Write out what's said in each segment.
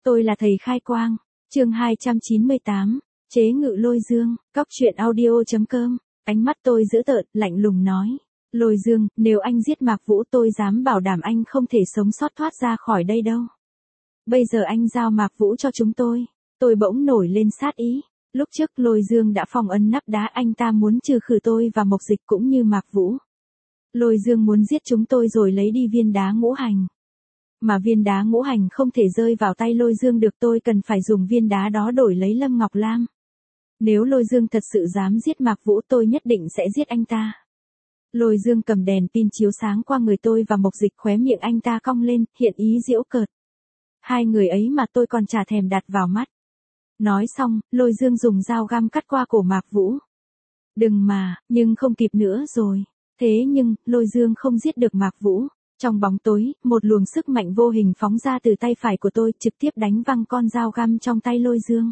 Tôi là thầy khai quang. Chương 298. Chế ngự Lôi Dương. Cóc truyện audio.com. Ánh mắt tôi dữ tợn, lạnh lùng nói. Lôi Dương, nếu anh giết Mạc Vũ tôi dám bảo đảm anh không thể sống sót thoát ra khỏi đây đâu. Bây giờ anh giao Mạc Vũ cho chúng tôi. Tôi bỗng nổi lên sát ý. Lúc trước Lôi Dương đã phong ấn nắp đá, anh ta muốn trừ khử tôi và Mộc Dịch cũng như Mạc Vũ. Lôi Dương muốn giết chúng tôi rồi lấy đi viên đá ngũ hành. Mà viên đá ngũ hành không thể rơi vào tay Lôi Dương được, tôi cần phải dùng viên đá đó đổi lấy Lâm Ngọc Lam. Nếu Lôi Dương thật sự dám giết Mạc Vũ tôi nhất định sẽ giết anh ta. Lôi Dương cầm đèn pin chiếu sáng qua người tôi và Mộc Dịch, khóe miệng anh ta cong lên, hiện ý giễu cợt. Hai người ấy mà tôi còn chả thèm đặt vào mắt. Nói xong, Lôi Dương dùng dao găm cắt qua cổ Mạc Vũ. Đừng mà, nhưng không kịp nữa rồi. Thế nhưng, Lôi Dương không giết được Mạc Vũ. Trong bóng tối, một luồng sức mạnh vô hình phóng ra từ tay phải của tôi, trực tiếp đánh văng con dao găm trong tay Lôi Dương.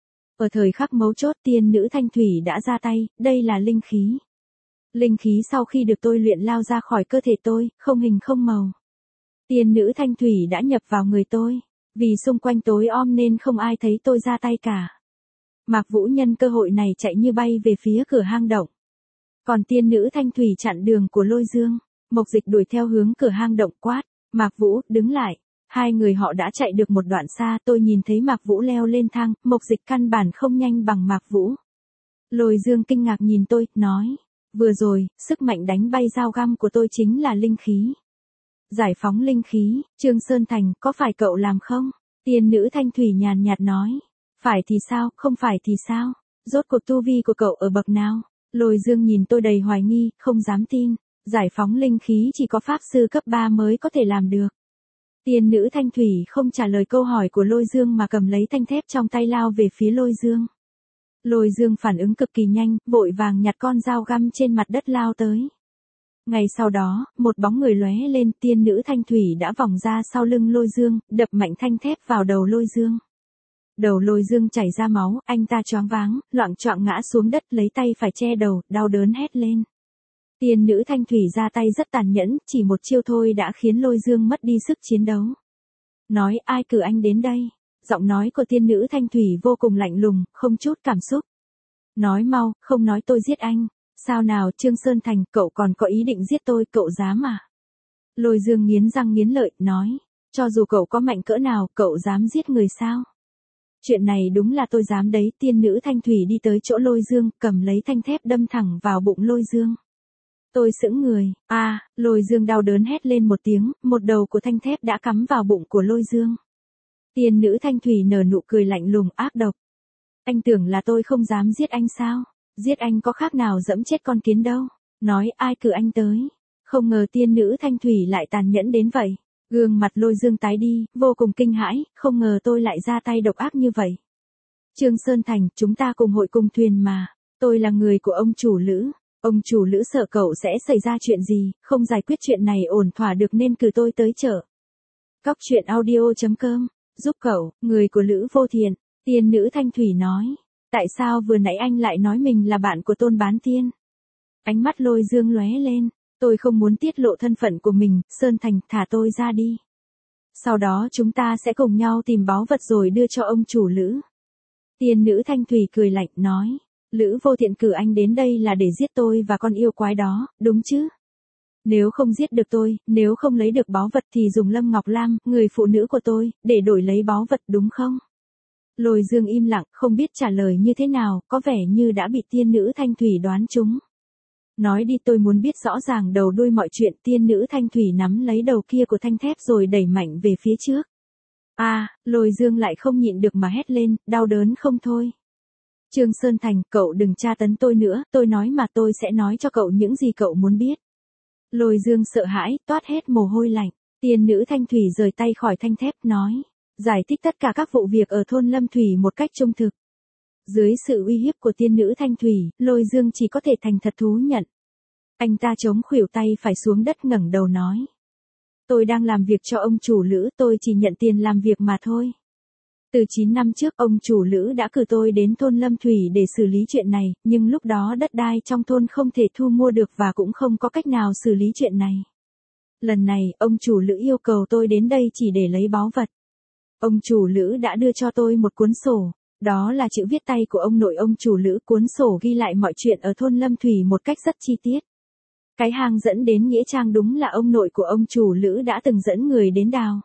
Ở thời khắc mấu chốt, tiên nữ Thanh Thủy đã ra tay, đây là linh khí. Linh khí sau khi được tôi luyện lao ra khỏi cơ thể tôi, không hình không màu. Tiên nữ Thanh Thủy đã nhập vào người tôi. Vì xung quanh tối om nên không ai thấy tôi ra tay cả. Mạc Vũ nhân cơ hội này chạy như bay về phía cửa hang động. Còn tiên nữ Thanh Thủy chặn đường của Lôi Dương. Mộc Dịch đuổi theo hướng cửa hang động quát. Mạc Vũ, đứng lại. Hai người họ đã chạy được một đoạn xa, tôi nhìn thấy Mạc Vũ leo lên thang, Mộc Dịch căn bản không nhanh bằng Mạc Vũ. Lôi Dương kinh ngạc nhìn tôi, nói. Vừa rồi, sức mạnh đánh bay dao găm của tôi chính là linh khí. Giải phóng linh khí, Trương Sơn Thành, có phải cậu làm không? Tiên nữ Thanh Thủy nhàn nhạt nói. Phải thì sao, không phải thì sao? Rốt cuộc tu vi của cậu ở bậc nào? Lôi Dương nhìn tôi đầy hoài nghi, không dám tin. Giải phóng linh khí chỉ có pháp sư cấp 3 mới có thể làm được. Tiên nữ Thanh Thủy không trả lời câu hỏi của Lôi Dương mà cầm lấy thanh thép trong tay lao về phía Lôi Dương. Lôi Dương phản ứng cực kỳ nhanh, vội vàng nhặt con dao găm trên mặt đất lao tới. Ngay sau đó, một bóng người lóe lên, tiên nữ Thanh Thủy đã vòng ra sau lưng Lôi Dương, đập mạnh thanh thép vào đầu Lôi Dương. Đầu Lôi Dương chảy ra máu, anh ta choáng váng, loạng choạng ngã xuống đất, lấy tay phải che đầu, đau đớn hét lên. Tiên nữ Thanh Thủy ra tay rất tàn nhẫn, chỉ một chiêu thôi đã khiến Lôi Dương mất đi sức chiến đấu. Nói, ai cử anh đến đây? Giọng nói của tiên nữ Thanh Thủy vô cùng lạnh lùng, không chút cảm xúc. Nói mau, không nói tôi giết anh. Sao nào, Trương Sơn Thành, cậu còn có ý định giết tôi, cậu dám à? Lôi Dương nghiến răng nghiến lợi, nói. Cho dù cậu có mạnh cỡ nào, cậu dám giết người sao? Chuyện này đúng là tôi dám đấy. Tiên nữ Thanh Thủy đi tới chỗ Lôi Dương, cầm lấy thanh thép đâm thẳng vào bụng Lôi Dương. Tôi sững người, Lôi Dương đau đớn hét lên một tiếng, một đầu của thanh thép đã cắm vào bụng của Lôi Dương. Tiên nữ Thanh Thủy nở nụ cười lạnh lùng ác độc. Anh tưởng là tôi không dám giết anh sao? Giết anh có khác nào dẫm chết con kiến đâu. Nói, ai cử anh tới? Không ngờ tiên nữ Thanh Thủy lại tàn nhẫn đến vậy. Gương mặt Lôi Dương tái đi, vô cùng kinh hãi, không ngờ tôi lại ra tay độc ác như vậy. Trương Sơn Thành, chúng ta cùng hội cùng thuyền mà. Tôi là người của ông chủ Lữ. Ông chủ Lữ sợ cậu sẽ xảy ra chuyện gì, không giải quyết chuyện này ổn thỏa được nên cử tôi tới chợ. Cóc truyện audio.com. Giúp cậu, người của Lữ Vô Thiện. Tiên nữ Thanh Thủy nói. Tại sao vừa nãy anh lại nói mình là bạn của Tôn Bán Tiên? Ánh mắt Lôi Dương lóe lên. Tôi không muốn tiết lộ thân phận của mình, Sơn Thành, thả tôi ra đi. Sau đó chúng ta sẽ cùng nhau tìm báu vật rồi đưa cho ông chủ Lữ. Tiên nữ Thanh Thủy cười lạnh, nói. Lữ Vô Thiện cử anh đến đây là để giết tôi và con yêu quái đó, đúng chứ? Nếu không giết được tôi, nếu không lấy được báu vật thì dùng Lâm Ngọc Lam, người phụ nữ của tôi, để đổi lấy báu vật đúng không? Lôi Dương im lặng, không biết trả lời như thế nào, có vẻ như đã bị tiên nữ Thanh Thủy đoán trúng. Nói đi, tôi muốn biết rõ ràng đầu đuôi mọi chuyện. Tiên nữ Thanh Thủy nắm lấy đầu kia của thanh thép rồi đẩy mạnh về phía trước. Lôi Dương lại không nhịn được mà hét lên, đau đớn không thôi. Trương Sơn Thành, cậu đừng tra tấn tôi nữa, tôi nói mà, tôi sẽ nói cho cậu những gì cậu muốn biết. Lôi Dương sợ hãi, toát hết mồ hôi lạnh. Tiên nữ Thanh Thủy rời tay khỏi thanh thép, nói. Giải thích tất cả các vụ việc ở thôn Lâm Thủy một cách trung thực. Dưới sự uy hiếp của tiên nữ Thanh Thủy, Lôi Dương chỉ có thể thành thật thú nhận. Anh ta chống khuỷu tay phải xuống đất, ngẩng đầu nói. Tôi đang làm việc cho ông chủ Lữ, tôi chỉ nhận tiền làm việc mà thôi. Từ 9 năm trước, ông chủ Lữ đã cử tôi đến thôn Lâm Thủy để xử lý chuyện này, nhưng lúc đó đất đai trong thôn không thể thu mua được và cũng không có cách nào xử lý chuyện này. Lần này, ông chủ Lữ yêu cầu tôi đến đây chỉ để lấy báu vật. Ông chủ Lữ đã đưa cho tôi một cuốn sổ, đó là chữ viết tay của ông nội ông chủ Lữ. Cuốn sổ ghi lại mọi chuyện ở thôn Lâm Thủy một cách rất chi tiết. Cái hang dẫn đến nghĩa trang đúng là ông nội của ông chủ Lữ đã từng dẫn người đến đào.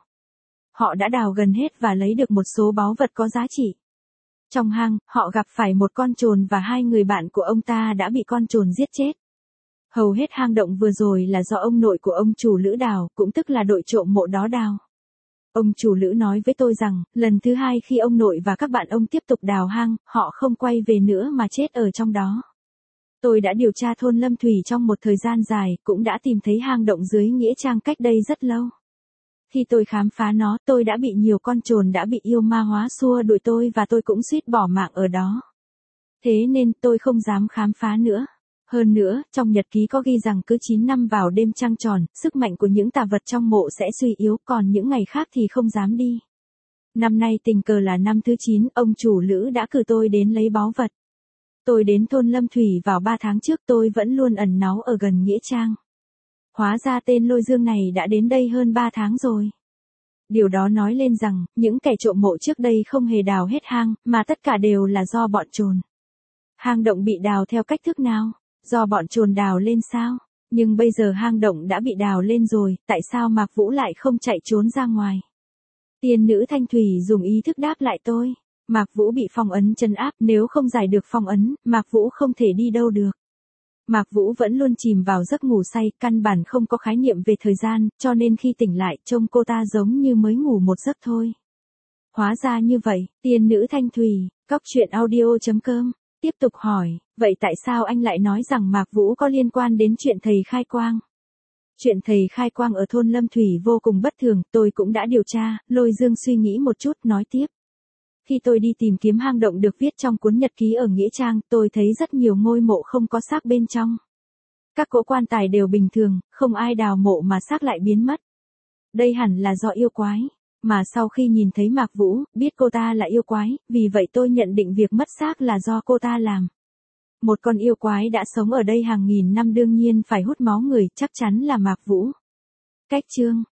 Họ đã đào gần hết và lấy được một số báu vật có giá trị. Trong hang, họ gặp phải một con trồn và hai người bạn của ông ta đã bị con trồn giết chết. Hầu hết hang động vừa rồi là do ông nội của ông chủ Lữ đào, cũng tức là đội trộm mộ đó đào. Ông chủ Lữ nói với tôi rằng, lần thứ hai khi ông nội và các bạn ông tiếp tục đào hang, họ không quay về nữa mà chết ở trong đó. Tôi đã điều tra thôn Lâm Thủy trong một thời gian dài, cũng đã tìm thấy hang động dưới nghĩa trang cách đây rất lâu. Khi tôi khám phá nó, tôi đã bị nhiều con trồn đã bị yêu ma hóa xua đuổi tôi và tôi cũng suýt bỏ mạng ở đó. Thế nên tôi không dám khám phá nữa. Hơn nữa, trong nhật ký có ghi rằng cứ 9 năm vào đêm trăng tròn, sức mạnh của những tà vật trong mộ sẽ suy yếu, còn những ngày khác thì không dám đi. Năm nay tình cờ là năm thứ 9, ông chủ Lữ đã cử tôi đến lấy báu vật. Tôi đến thôn Lâm Thủy vào 3 tháng trước, tôi vẫn luôn ẩn náu ở gần nghĩa trang. Hóa ra tên Lôi Dương này đã đến đây hơn 3 tháng rồi. Điều đó nói lên rằng, những kẻ trộm mộ trước đây không hề đào hết hang, mà tất cả đều là do bọn trồn. Hang động bị đào theo cách thức nào? Do bọn trồn đào lên sao? Nhưng bây giờ hang động đã bị đào lên rồi, tại sao Mạc Vũ lại không chạy trốn ra ngoài? Tiên nữ Thanh Thủy dùng ý thức đáp lại tôi. Mạc Vũ bị phong ấn trấn áp, nếu không giải được phong ấn, Mạc Vũ không thể đi đâu được. Mạc Vũ vẫn luôn chìm vào giấc ngủ say, căn bản không có khái niệm về thời gian, cho nên khi tỉnh lại, trông cô ta giống như mới ngủ một giấc thôi. Hóa ra như vậy, tiên nữ Thanh Thủy, coctruyện.audio.com, tiếp tục hỏi, vậy tại sao anh lại nói rằng Mạc Vũ có liên quan đến chuyện thầy khai quang? Chuyện thầy khai quang ở thôn Lâm Thủy vô cùng bất thường, tôi cũng đã điều tra. Lôi Dương suy nghĩ một chút, nói tiếp. Khi tôi đi tìm kiếm hang động được viết trong cuốn nhật ký ở nghĩa trang, tôi thấy rất nhiều ngôi mộ không có xác bên trong. Các cỗ quan tài đều bình thường, không ai đào mộ mà xác lại biến mất. Đây hẳn là do yêu quái. Mà sau khi nhìn thấy Mạc Vũ, biết cô ta là yêu quái, vì vậy tôi nhận định việc mất xác là do cô ta làm. Một con yêu quái đã sống ở đây hàng nghìn năm đương nhiên phải hút máu người, chắc chắn là Mạc Vũ. Cách chương